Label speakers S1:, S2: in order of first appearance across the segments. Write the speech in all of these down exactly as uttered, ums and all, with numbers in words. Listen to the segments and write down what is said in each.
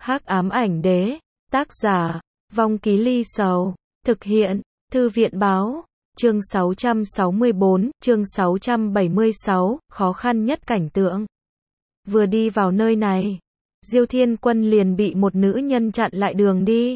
S1: Hắc ám ảnh đế, tác giả, Vong Ký Ly Sầu, thực hiện, Thư viện báo, chương sáu trăm sáu mươi bốn, chương sáu trăm bảy mươi sáu, khó khăn nhất cảnh tượng. Vừa đi vào nơi này, Diêu Thiên Quân liền bị một nữ nhân chặn lại đường đi.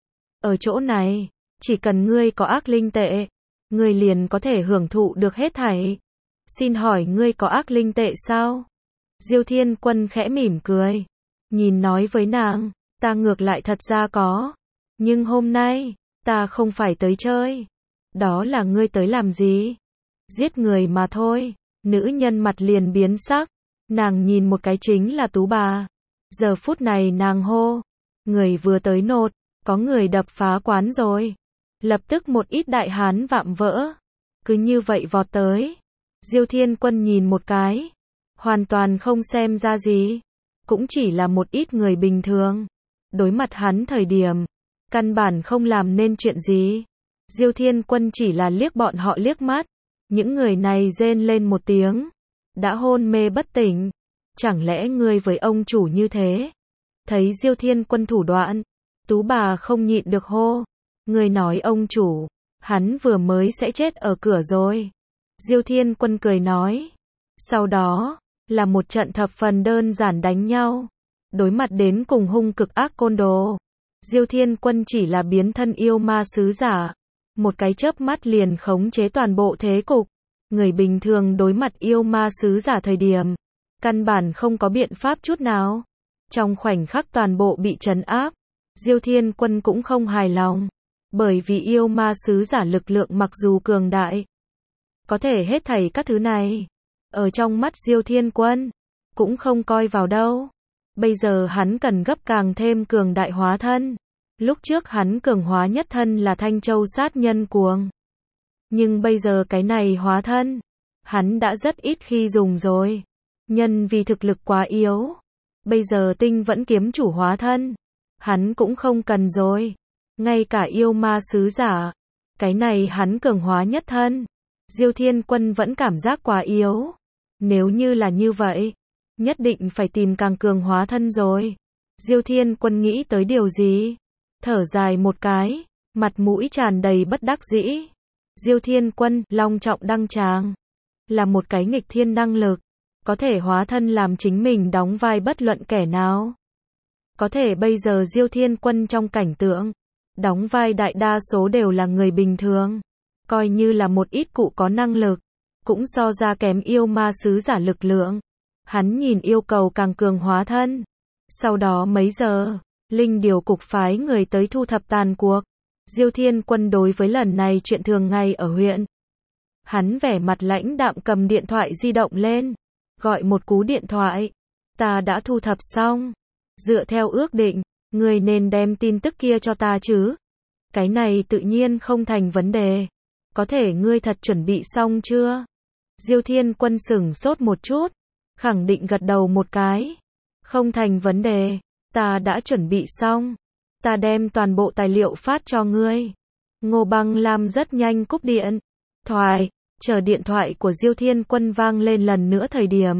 S1: Ở chỗ này, chỉ cần ngươi có ác linh tệ, ngươi liền có thể hưởng thụ được hết thảy. Xin hỏi ngươi có ác linh tệ sao? Diêu Thiên Quân khẽ mỉm cười, nhìn nói với nàng, ta ngược lại thật ra có. Nhưng hôm nay, ta không phải tới chơi. Đó là ngươi tới làm gì? Giết người mà thôi. Nữ nhân mặt liền biến sắc. Nàng nhìn một cái chính là Tú Bà. Giờ phút này nàng hô. Người vừa tới nột, có người đập phá quán rồi. Lập tức một ít đại hán vạm vỡ. Cứ như vậy vọt tới. Diêu Thiên Quân nhìn một cái. Hoàn toàn không xem ra gì. Cũng chỉ là một ít người bình thường. Đối mặt hắn thời điểm, căn bản không làm nên chuyện gì. Diêu Thiên Quân chỉ là liếc bọn họ liếc mắt. Những người này rên lên một tiếng. Đã hôn mê bất tỉnh. Chẳng lẽ ngươi với ông chủ như thế? Thấy Diêu Thiên Quân thủ đoạn, Tú Bà không nhịn được hô. Ngươi nói ông chủ, hắn vừa mới sẽ chết ở cửa rồi. Diêu Thiên Quân cười nói. Sau đó, là một trận thập phần đơn giản đánh nhau. Đối mặt đến cùng hung cực ác côn đồ. Diêu Thiên Quân chỉ là biến thân yêu ma sứ giả. Một cái chớp mắt liền khống chế toàn bộ thế cục. Người bình thường đối mặt yêu ma sứ giả thời điểm, căn bản không có biện pháp chút nào. Trong khoảnh khắc toàn bộ bị trấn áp, Diêu Thiên Quân cũng không hài lòng. Bởi vì yêu ma sứ giả lực lượng mặc dù cường đại, có thể hết thảy các thứ này, ở trong mắt Diêu Thiên Quân, cũng không coi vào đâu. Bây giờ hắn cần gấp càng thêm cường đại hóa thân. Lúc trước hắn cường hóa nhất thân là Thanh Châu sát nhân cuồng. Nhưng bây giờ cái này hóa thân, hắn đã rất ít khi dùng rồi. Nhân vì thực lực quá yếu. Bây giờ tinh vẫn kiếm chủ hóa thân, hắn cũng không cần rồi. Ngay cả yêu ma sứ giả, cái này hắn cường hóa nhất thân. Diêu Thiên Quân vẫn cảm giác quá yếu. Nếu như là như vậy, nhất định phải tìm càng cường hóa thân rồi. Diêu Thiên Quân nghĩ tới điều gì? Thở dài một cái, mặt mũi tràn đầy bất đắc dĩ. Diêu Thiên Quân, long trọng đăng tràng, là một cái nghịch thiên năng lực, có thể hóa thân làm chính mình đóng vai bất luận kẻ nào. Có thể bây giờ Diêu Thiên Quân trong cảnh tượng, đóng vai đại đa số đều là người bình thường. Coi như là một ít cụ có năng lực, cũng so ra kém yêu ma sứ giả lực lượng. Hắn nhìn yêu cầu càng cường hóa thân. Sau đó mấy giờ, Linh Điều cục phái người tới thu thập tàn cuộc. Diêu Thiên Quân đối với lần này chuyện thường ngày ở huyện. Hắn vẻ mặt lãnh đạm cầm điện thoại di động lên. Gọi một cú điện thoại. Ta đã thu thập xong. Dựa theo ước định, người nên đem tin tức kia cho ta chứ. Cái này tự nhiên không thành vấn đề. Có thể ngươi thật chuẩn bị xong chưa? Diêu Thiên Quân sửng sốt một chút. Khẳng định gật đầu một cái. Không thành vấn đề. Ta đã chuẩn bị xong. Ta đem toàn bộ tài liệu phát cho ngươi. Ngô Băng Lam rất nhanh cúp điện thoại, chờ điện thoại của Diêu Thiên Quân vang lên lần nữa thời điểm.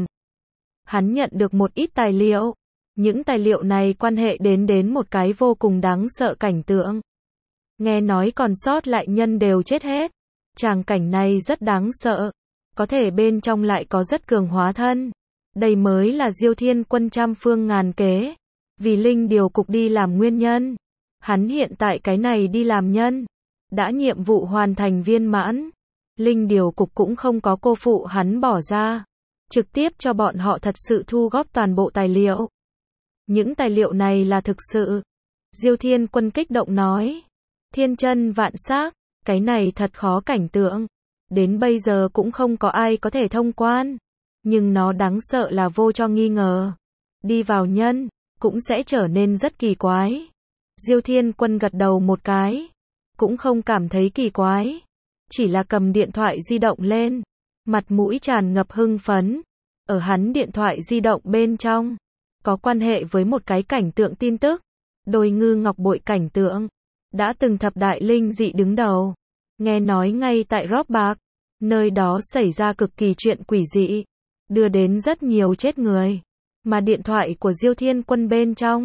S1: Hắn nhận được một ít tài liệu. Những tài liệu này quan hệ đến đến một cái vô cùng đáng sợ cảnh tượng. Nghe nói còn sót lại nhân đều chết hết. Tràng cảnh này rất đáng sợ. Có thể bên trong lại có rất cường hóa thân. Đây mới là Diêu Thiên Quân trăm phương ngàn kế. Vì Linh Điều cục đi làm nguyên nhân. Hắn hiện tại cái này đi làm nhân. Đã nhiệm vụ hoàn thành viên mãn. Linh Điều cục cũng không có cô phụ hắn bỏ ra. Trực tiếp cho bọn họ thật sự thu góp toàn bộ tài liệu. Những tài liệu này là thực sự. Diêu Thiên Quân kích động nói. Thiên chân vạn xác, cái này thật khó cảnh tượng. Đến bây giờ cũng không có ai có thể thông quan. Nhưng nó đáng sợ là vô cho nghi ngờ. Đi vào nhân, cũng sẽ trở nên rất kỳ quái. Diêu Thiên Quân gật đầu một cái. Cũng không cảm thấy kỳ quái. Chỉ là cầm điện thoại di động lên. Mặt mũi tràn ngập hưng phấn. Ở hắn điện thoại di động bên trong. Có quan hệ với một cái cảnh tượng tin tức. Đôi ngư ngọc bội cảnh tượng. Đã từng thập đại linh dị đứng đầu. Nghe nói ngay tại Róp Bạc. Nơi đó xảy ra cực kỳ chuyện quỷ dị. Đưa đến rất nhiều chết người. Mà điện thoại của Diêu Thiên Quân bên trong.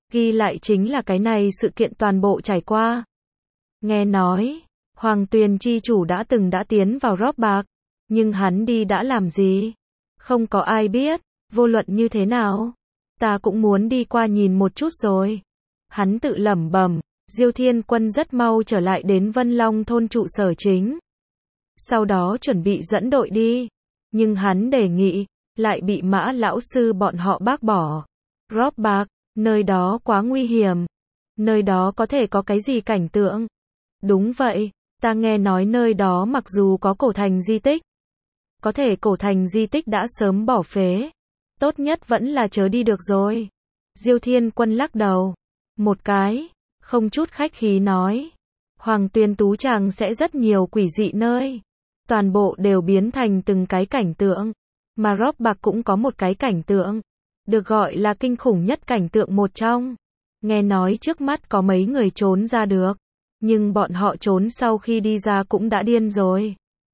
S1: Ghi lại chính là cái này sự kiện toàn bộ trải qua. Nghe nói, Hoàng Tuyền chi chủ đã từng đã tiến vào rót bạc, nhưng hắn đi đã làm gì? Không có ai biết, vô luận như thế nào. Ta cũng muốn đi qua nhìn một chút rồi. Hắn tự lẩm bẩm, Diêu Thiên Quân rất mau trở lại đến Vân Long thôn trụ sở chính. Sau đó chuẩn bị dẫn đội đi. Nhưng hắn đề nghị, lại bị Mã lão sư bọn họ bác bỏ. Rót bạc, nơi đó quá nguy hiểm. Nơi đó có thể có cái gì cảnh tượng? Đúng vậy, ta nghe nói nơi đó mặc dù có cổ thành di tích. Có thể cổ thành di tích đã sớm bỏ phế. Tốt nhất vẫn là chớ đi được rồi. Diêu Thiên Quân lắc đầu. Một cái, không chút khách khí nói. Hoàng Tuyền Tú Tràng sẽ rất nhiều quỷ dị nơi. Toàn bộ đều biến thành từng cái cảnh tượng. Mà rót bạc cũng có một cái cảnh tượng. Được gọi là kinh khủng nhất cảnh tượng một trong. Nghe nói trước mắt có mấy người trốn ra được. Nhưng bọn họ trốn sau khi đi ra cũng đã điên rồi.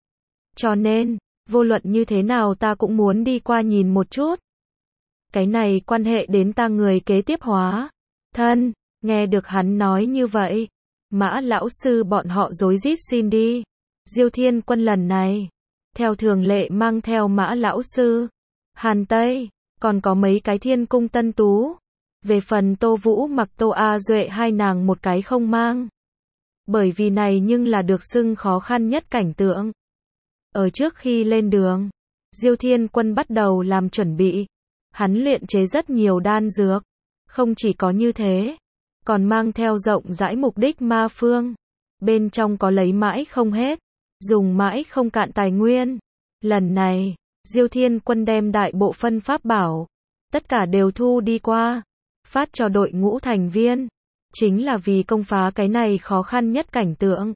S1: Cho nên, vô luận như thế nào ta cũng muốn đi qua nhìn một chút. Cái này quan hệ đến ta người kế tiếp hóa. Thân, nghe được hắn nói như vậy. Mã lão sư bọn họ rối rít xin đi. Diêu Thiên Quân lần này, theo thường lệ mang theo Mã lão sư, Hàn Tây, còn có mấy cái thiên cung tân tú. Về phần Tô Vũ mặc Tô A Duệ hai nàng một cái không mang. Bởi vì này nhưng là được xưng khó khăn nhất cảnh tượng. Ở trước khi lên đường, Diêu Thiên Quân bắt đầu làm chuẩn bị. Hắn luyện chế rất nhiều đan dược. Không chỉ có như thế, còn mang theo rộng rãi mục đích ma phương. Bên trong có lấy mãi không hết, dùng mãi không cạn tài nguyên. Lần này, Diêu Thiên Quân đem đại bộ phân pháp bảo, tất cả đều thu đi qua, phát cho đội ngũ thành viên. Chính là vì công phá cái này khó khăn nhất cảnh tượng.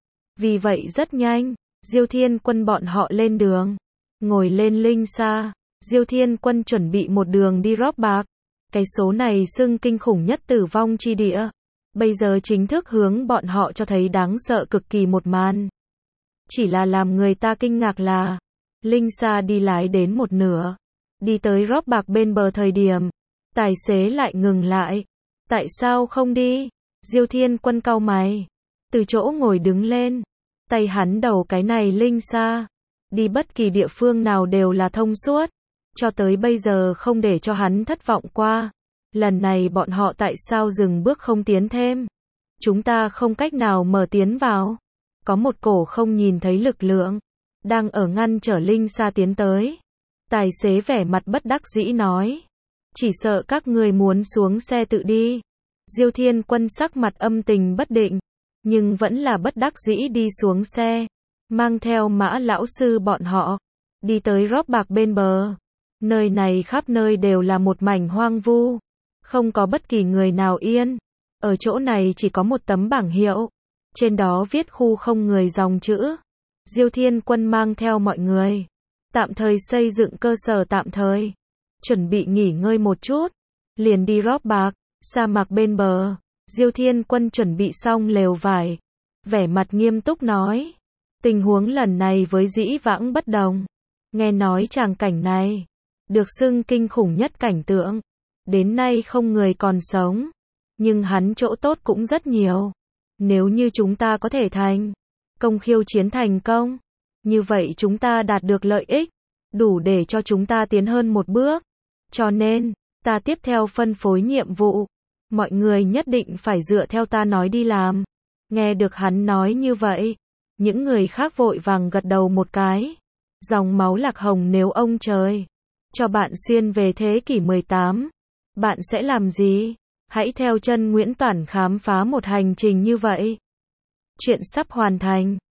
S1: Vì vậy rất nhanh, Diêu Thiên Quân bọn họ lên đường. Ngồi lên linh xa, Diêu Thiên Quân chuẩn bị một đường đi rót bạc. Cái số này xưng kinh khủng nhất tử vong chi địa. Bây giờ chính thức hướng bọn họ cho thấy đáng sợ cực kỳ một màn. Chỉ là làm người ta kinh ngạc là, linh xa đi lái đến một nửa. Đi tới rót bạc bên bờ thời điểm, tài xế lại ngừng lại. Tại sao không đi? Diêu Thiên Quân cau mày. Từ chỗ ngồi đứng lên. Tay hắn đầu cái này linh xa. Đi bất kỳ địa phương nào đều là thông suốt. Cho tới bây giờ không để cho hắn thất vọng qua. Lần này bọn họ tại sao dừng bước không tiến thêm? Chúng ta không cách nào mở tiến vào. Có một cổ không nhìn thấy lực lượng. Đang ở ngăn trở linh xa tiến tới. Tài xế vẻ mặt bất đắc dĩ nói. Chỉ sợ các người muốn xuống xe tự đi. Diêu Thiên Quân sắc mặt âm tình bất định. Nhưng vẫn là bất đắc dĩ đi xuống xe. Mang theo Mã lão sư bọn họ. Đi tới rót bạc bên bờ. Nơi này khắp nơi đều là một mảnh hoang vu. Không có bất kỳ người nào yên. Ở chỗ này chỉ có một tấm bảng hiệu. Trên đó viết khu không người dòng chữ. Diêu Thiên Quân mang theo mọi người. Tạm thời xây dựng cơ sở tạm thời. Chuẩn bị nghỉ ngơi một chút. Liền đi rót bạc. Sa mạc bên bờ. Diêu Thiên Quân chuẩn bị xong lều vải. Vẻ mặt nghiêm túc nói. Tình huống lần này với dĩ vãng bất đồng. Nghe nói tràng cảnh này. Được xưng kinh khủng nhất cảnh tượng. Đến nay không người còn sống. Nhưng hắn chỗ tốt cũng rất nhiều. Nếu như chúng ta có thể thành công khiêu chiến thành công. Như vậy chúng ta đạt được lợi ích. Đủ để cho chúng ta tiến hơn một bước. Cho nên, ta tiếp theo phân phối nhiệm vụ. Mọi người nhất định phải dựa theo ta nói đi làm. Nghe được hắn nói như vậy. Những người khác vội vàng gật đầu một cái. Dòng máu lạc hồng nếu ông trời cho bạn xuyên về thế kỷ mười tám. Bạn sẽ làm gì? Hãy theo chân Nguyễn Toản khám phá một hành trình như vậy. Chuyện sắp hoàn thành.